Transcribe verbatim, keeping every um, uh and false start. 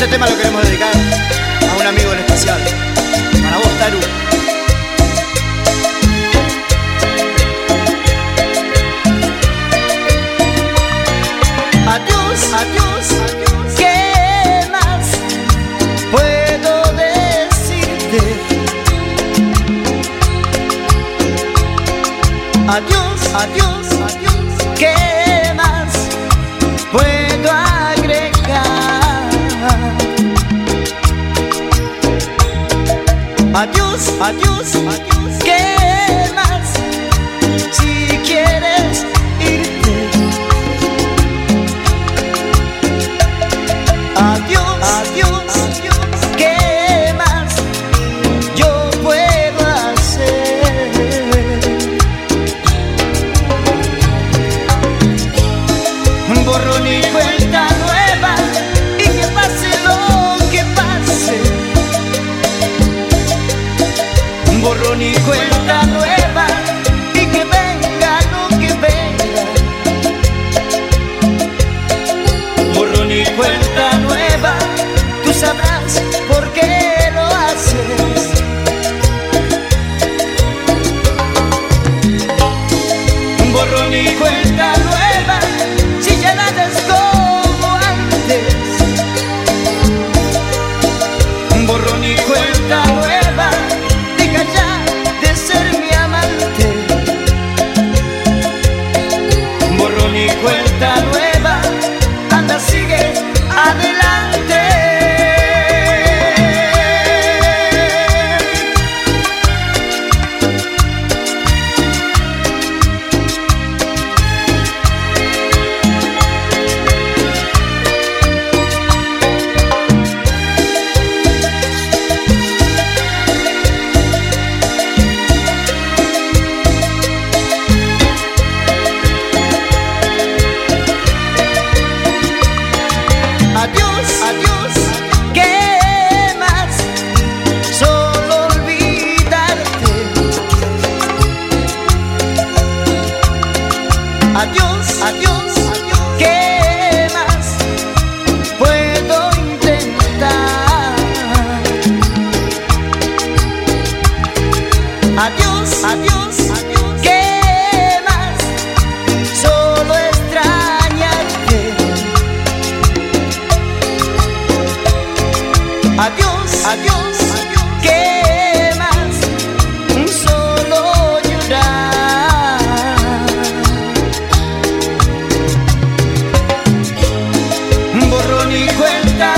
Este tema lo queremos dedicar a un amigo en especial, para vos, Taru. Adiós, adiós, adiós. ¿Qué más puedo decirte? Adiós, adiós, adiós. ¿Qué más puedo agregar? Adiós, adiós, adiós. ¿Qué más? Si quieres irte. Adiós, adiós, adiós. ¿Qué más yo puedo hacer? Borrón y cuenta nueva, y que pase lo que pase. Borrón y cuenta nueva, y que venga lo que venga. Borrón y cuenta nueva, tú sabrás por qué lo haces. Borrón y cuenta nueva, si ya nada es como antes. Borrón y cuenta nueva, deja ya de ser mi amante. Borrón y cuenta nueva, anda, sigue adelante. Adiós, adiós, ¿qué más? Solo olvidarte. Adiós, adiós, adiós, ¿qué más puedo intentar? Adiós, adiós, adiós, ¿qué más? Solo extrañarte. Adiós, adiós, adiós, ¿qué más? Solo llorar. Borrón y cuenta